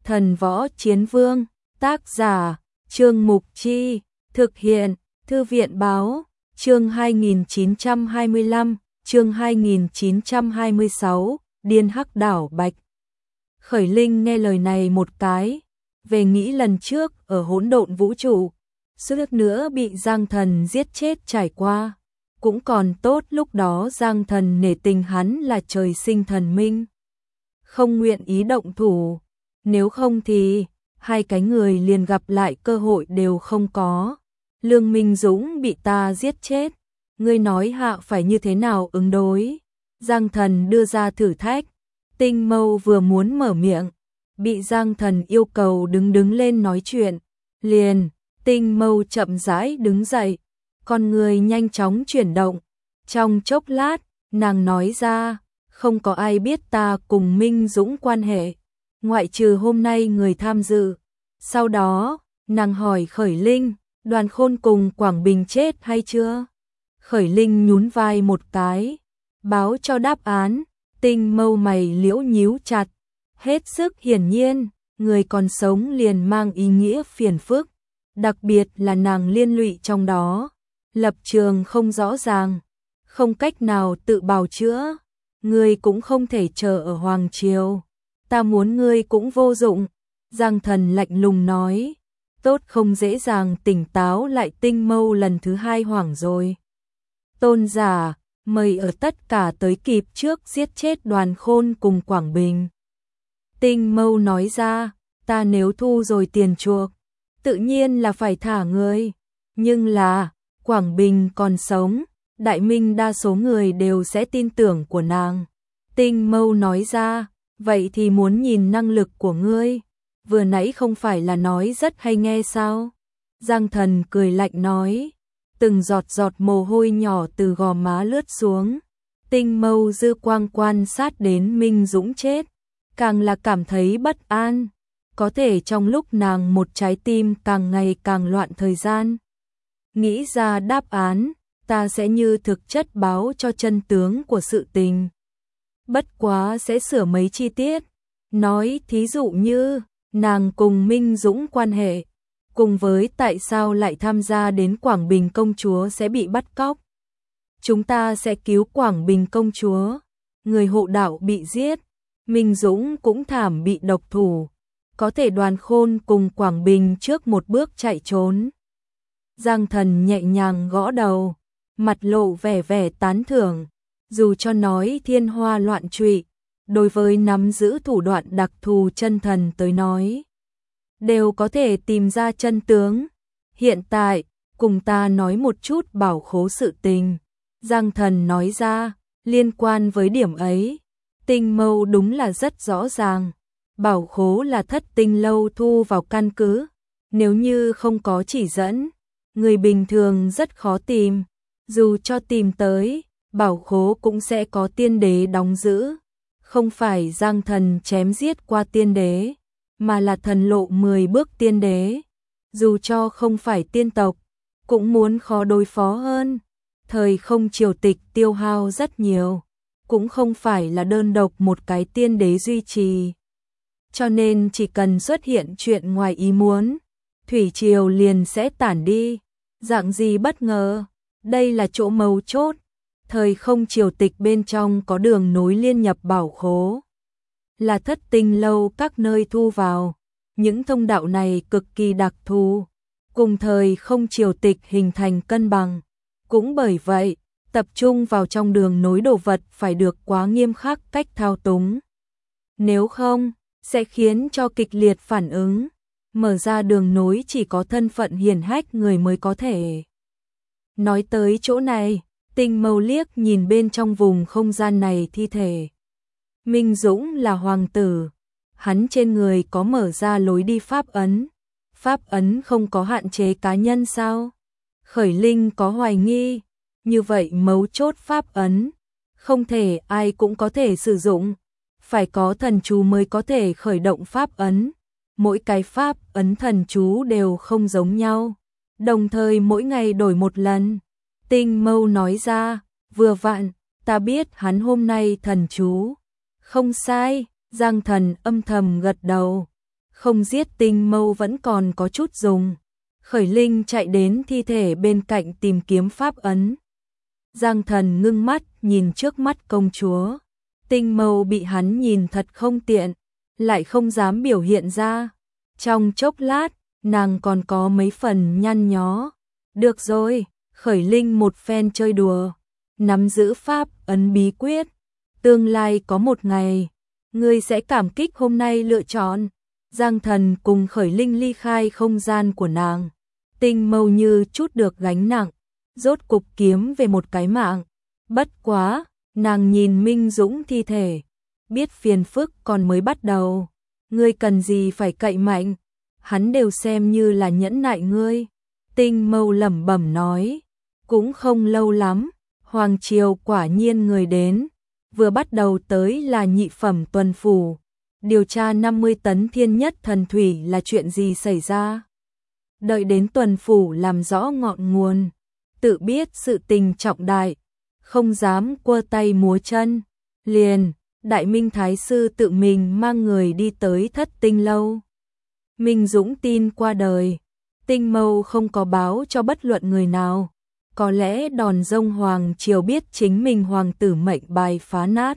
Thần Võ Chiến Vương, tác giả, Trương Mục Chi, thực hiện, Thư viện Báo, chương 2925, chương 2926, Điên Hắc Đảo Bạch. Khởi Linh nghe lời này một cái, về nghĩ lần trước ở hỗn độn vũ trụ, suýt nữa bị Giang Thần giết chết trải qua. Cũng còn tốt lúc đó Giang Thần nể tình hắn là trời sinh thần minh, không nguyện ý động thủ, nếu không thì hai cái người liền gặp lại cơ hội đều không có. Lương Minh Dũng bị ta giết chết, ngươi nói hạ phải như thế nào ứng đối? Giang Thần đưa ra thử thách. Tinh Mâu vừa muốn mở miệng, bị Giang Thần yêu cầu đứng lên nói chuyện, liền Tinh Mâu chậm rãi đứng dậy, con người nhanh chóng chuyển động. Trong chốc lát, nàng nói ra, không có ai biết ta cùng Minh Dũng quan hệ, ngoại trừ hôm nay người tham dự. Sau đó, nàng hỏi Khởi Linh, Đoàn Khôn cùng Quảng Bình chết hay chưa? Khởi Linh nhún vai một cái, báo cho đáp án. Tinh Mâu mày liễu nhíu chặt, hết sức hiển nhiên, người còn sống liền mang ý nghĩa phiền phức, đặc biệt là nàng liên lụy trong đó, lập trường không rõ ràng, không cách nào tự bào chữa, ngươi cũng không thể chờ ở Hoàng Triều, ta muốn ngươi cũng vô dụng. Giang Thần lạnh lùng nói, tốt không dễ dàng tỉnh táo lại. Tinh Mâu lần thứ hai hoảng rồi. Tôn giả, mời ở tất cả tới kịp trước giết chết Đoàn Khôn cùng Quảng Bình. Tinh Mâu nói ra, ta nếu thu rồi tiền chuộc, tự nhiên là phải thả người, nhưng là, Quảng Bình còn sống, Đại Minh đa số người đều sẽ tin tưởng của nàng. Tinh Mâu nói ra, vậy thì muốn nhìn năng lực của ngươi, vừa nãy không phải là nói rất hay nghe sao? Giang Thần cười lạnh nói, từng giọt giọt mồ hôi nhỏ từ gò má lướt xuống. Tinh Mâu dư quang quan sát đến Minh Dũng chết, càng là cảm thấy bất an, có thể trong lúc nàng một trái tim càng ngày càng loạn thời gian. Nghĩ ra đáp án, ta sẽ như thực chất báo cho chân tướng của sự tình. Bất quá sẽ sửa mấy chi tiết, nói thí dụ như, nàng cùng Minh Dũng quan hệ, cùng với tại sao lại tham gia đến Quảng Bình công chúa sẽ bị bắt cóc. Chúng ta sẽ cứu Quảng Bình công chúa, người hộ đạo bị giết, Minh Dũng cũng thảm bị độc thủ, có thể Đoàn Khôn cùng Quảng Bình trước một bước chạy trốn. Giang Thần nhẹ nhàng gõ đầu, mặt lộ vẻ tán thưởng, dù cho nói thiên hoa loạn trụy, đối với nắm giữ thủ đoạn đặc thù chân thần tới nói, đều có thể tìm ra chân tướng. Hiện tại, cùng ta nói một chút bảo khố sự tình. Giang Thần nói ra, liên quan với điểm ấy, Tinh Mâu đúng là rất rõ ràng. Bảo khố là Thất Tinh Lâu thu vào căn cứ, nếu như không có chỉ dẫn, người bình thường rất khó tìm, dù cho tìm tới, bảo khố cũng sẽ có tiên đế đóng giữ. Không phải Giang Thần chém giết qua tiên đế, mà là thần lộ 10 bước tiên đế, dù cho không phải tiên tộc, cũng muốn khó đối phó hơn. Thời không triều tịch tiêu hao rất nhiều, cũng không phải là đơn độc một cái tiên đế duy trì. Cho nên chỉ cần xuất hiện chuyện ngoài ý muốn, thủy triều liền sẽ tản đi. Dạng gì bất ngờ, đây là chỗ mấu chốt. Thời không triều tịch bên trong có đường nối liên nhập bảo khố, là Thất Tinh Lâu các nơi thu vào. Những thông đạo này cực kỳ đặc thù, cùng thời không triều tịch hình thành cân bằng. Cũng bởi vậy, tập trung vào trong đường nối đồ vật phải được quá nghiêm khắc cách thao túng. Nếu không, sẽ khiến cho kịch liệt phản ứng. Mở ra đường nối chỉ có thân phận hiển hách người mới có thể. Nói tới chỗ này, Tinh Mâu liếc nhìn bên trong vùng không gian này thi thể. Minh Dũng là hoàng tử, hắn trên người có mở ra lối đi pháp ấn. Pháp ấn không có hạn chế cá nhân sao? Khởi Linh có hoài nghi, như vậy mấu chốt pháp ấn, không thể ai cũng có thể sử dụng, phải có thần chú mới có thể khởi động pháp ấn. Mỗi cái pháp ấn thần chú đều không giống nhau, đồng thời mỗi ngày đổi một lần. Tinh Mâu nói ra, vừa vặn, ta biết hắn hôm nay thần chú. Không sai, Giang Thần âm thầm gật đầu. không giết Tinh Mâu vẫn còn có chút dùng. Khởi Linh chạy đến thi thể bên cạnh tìm kiếm pháp ấn. Giang Thần ngưng mắt nhìn trước mắt công chúa. Tinh Mâu bị hắn nhìn thật không tiện, lại không dám biểu hiện ra. Trong chốc lát, nàng còn có mấy phần nhăn nhó. Được rồi, Khởi Linh một phen chơi đùa, nắm giữ pháp ấn bí quyết. Tương lai có một ngày, ngươi sẽ cảm kích hôm nay lựa chọn. Giang Thần cùng Khởi Linh ly khai không gian của nàng. Tinh Mâu như chút được gánh nặng, rốt cục kiếm về một cái mạng. Bất quá, nàng nhìn Minh Dũng thi thể, biết phiền phức còn mới bắt đầu. Ngươi cần gì phải cậy mạnh, hắn đều xem như là nhẫn nại ngươi. Tinh Mâu lẩm bẩm nói, cũng không lâu lắm, Hoàng Triều quả nhiên người đến. Vừa bắt đầu tới là nhị phẩm tuần phủ, điều tra 50 tấn thiên nhất thần thủy là chuyện gì xảy ra. Đợi đến tuần phủ làm rõ ngọn nguồn, tự biết sự tình trọng đại, không dám quơ tay múa chân. Liền, Đại Minh Thái Sư tự mình mang người đi tới Thất Tinh Lâu. Minh Dũng tin qua đời, Tinh Mâu không có báo cho bất luận người nào. Có lẽ đòn rông Hoàng Triều biết chính mình hoàng tử mệnh bài phá nát.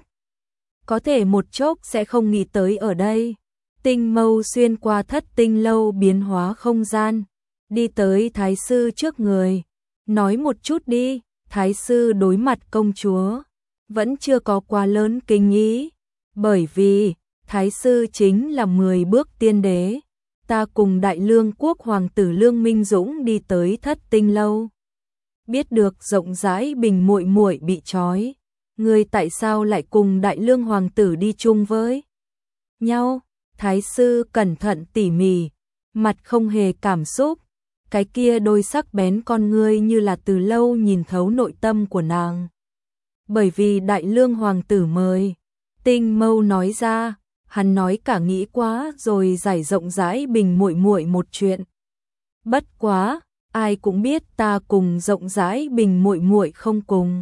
Có thể một chốc sẽ không nghĩ tới ở đây. Tinh Mâu xuyên qua Thất Tinh Lâu biến hóa không gian, đi tới Thái Sư trước người. Nói một chút đi. Thái Sư đối mặt công chúa, vẫn chưa có quá lớn kinh ý. Bởi vì, Thái Sư chính là 10 bước tiên đế. Ta cùng Đại Lương quốc hoàng tử Lương Minh Dũng đi tới Thất Tinh Lâu. Biết được rộng rãi Bình muội muội bị trói, ngươi tại sao lại cùng Đại Lương hoàng tử đi chung với nhau? Thái Sư cẩn thận tỉ mỉ, mặt không hề cảm xúc, cái kia đôi sắc bén con ngươi như là từ lâu nhìn thấu nội tâm của nàng. Bởi vì Đại Lương hoàng tử mời. Tinh Mâu nói ra, hắn nói cả nghĩ quá rồi giải rộng rãi Bình muội muội một chuyện. Bất quá, ai cũng biết ta cùng rộng rãi Bình muội muội không cùng.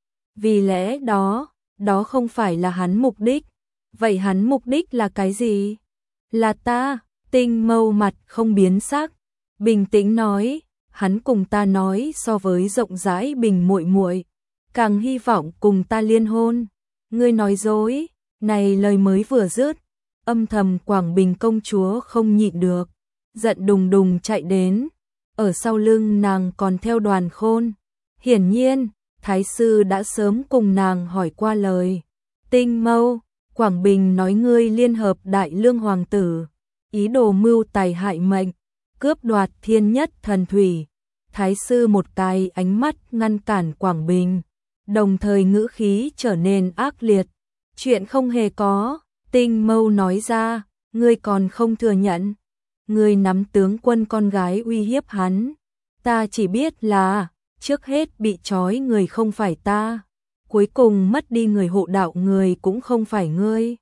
Vì lẽ đó, đó không phải là hắn mục đích. Vậy hắn mục đích là cái gì? Là ta. Tinh Mâu mặt không biến sắc, bình tĩnh nói, hắn cùng ta nói so với rộng rãi Bình muội muội, càng hy vọng cùng ta liên hôn. Ngươi nói dối. Này lời mới vừa dứt, âm thầm Quảng Bình công chúa không nhịn được, giận đùng đùng chạy đến. Ở sau lưng nàng còn theo Đoàn Khôn. Hiển nhiên, Thái Sư đã sớm cùng nàng hỏi qua lời. Tinh Mâu, Quảng Bình nói ngươi liên hợp Đại Lương hoàng tử, ý đồ mưu tài hại mệnh, cướp đoạt thiên nhất thần thủy. Thái Sư một cái ánh mắt ngăn cản Quảng Bình, đồng thời ngữ khí trở nên ác liệt. Chuyện không hề có. Tinh Mâu nói ra, ngươi còn không thừa nhận. Ngươi nắm tướng quân con gái uy hiếp hắn. Ta chỉ biết là, trước hết bị trói người không phải ta, cuối cùng mất đi người hộ đạo người cũng không phải ngươi.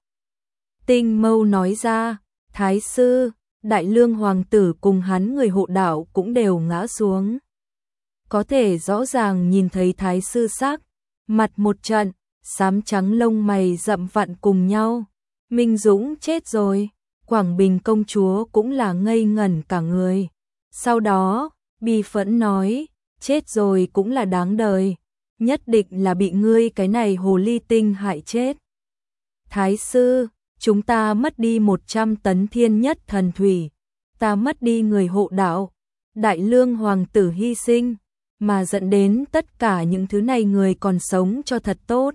Tinh Mâu nói ra, Thái Sư, Đại Lương hoàng tử cùng hắn người hộ đạo cũng đều ngã xuống. Có thể rõ ràng nhìn thấy Thái Sư sắc mặt một trận, xám trắng lông mày rậm vặn cùng nhau. Minh Dũng chết rồi. Quảng Bình công chúa cũng là ngây ngẩn cả người. Sau đó, bi phẫn nói, chết rồi cũng là đáng đời, nhất định là bị ngươi cái này hồ ly tinh hại chết. Thái Sư, chúng ta mất đi 100 tấn thiên nhất thần thủy, ta mất đi người hộ đạo, Đại Lương hoàng tử hy sinh, mà dẫn đến tất cả những thứ này người còn sống cho thật tốt.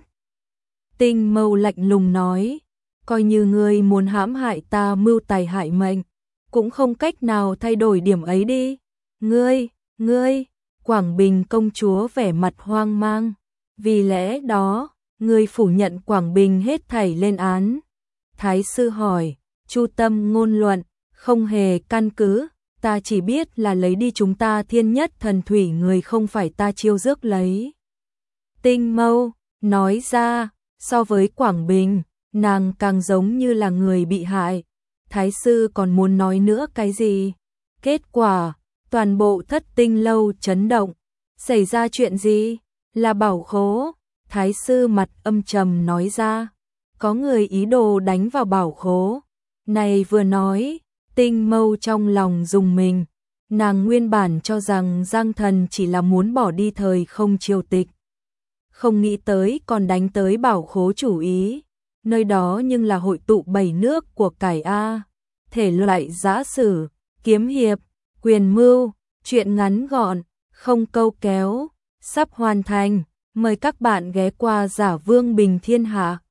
Tinh Mâu lạnh lùng nói, coi như ngươi muốn hãm hại ta mưu tài hại mệnh, cũng không cách nào thay đổi điểm ấy đi. Ngươi, Quảng Bình công chúa vẻ mặt hoang mang. Vì lẽ đó, ngươi phủ nhận Quảng Bình hết thảy lên án. Thái Sư hỏi, chu tâm ngôn luận, không hề căn cứ, ta chỉ biết là lấy đi chúng ta thiên nhất thần thủy người không phải ta chiêu rước lấy. Tinh Mâu nói ra, so với Quảng Bình, nàng càng giống như là người bị hại. Thái Sư còn muốn nói nữa cái gì? Kết quả, toàn bộ Thất Tinh Lâu chấn động. Xảy ra chuyện gì? Là bảo khố. Thái Sư mặt âm trầm nói ra, có người ý đồ đánh vào bảo khố. Này vừa nói, Tinh Mâu trong lòng dùng mình, nàng nguyên bản cho rằng Giang Thần chỉ là muốn bỏ đi thời không triều tịch. Không nghĩ tới còn đánh tới Bảo Khố chủ ý, nơi đó nhưng là hội tụ 7 nước của cải A, thể loại giã sử, kiếm hiệp, quyền mưu, truyện ngắn gọn, không câu kéo, sắp hoàn thành, mời các bạn ghé qua Giả Vương Bình Thiên Hạ.